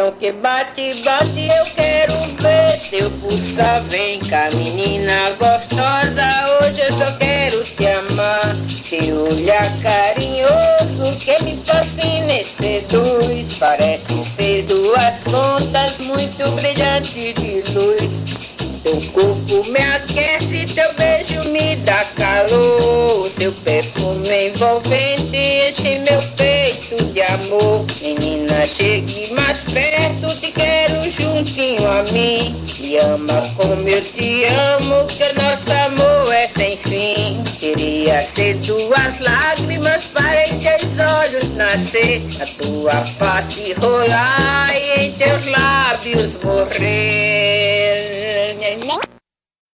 coração que bate, bate, eu quero ver teu pulsar. Vem cá, menina gostosa, hoje eu só quero te amar. Teu olhar carinhoso que me fascina e seduz. Parece ser duas pontas muito brilhantes de luz. Teu corpo me aquece, teu beijo me dá calor. Teu perfume envolvente enche meu peito de amor. Menina, chegue mais perto, te quero juntinho a mim. Me ama como eu te amo, que nosso amor é sem fim. Queria ser tuas lágrimas para em teus olhos nascer, a tua face rolar e em teu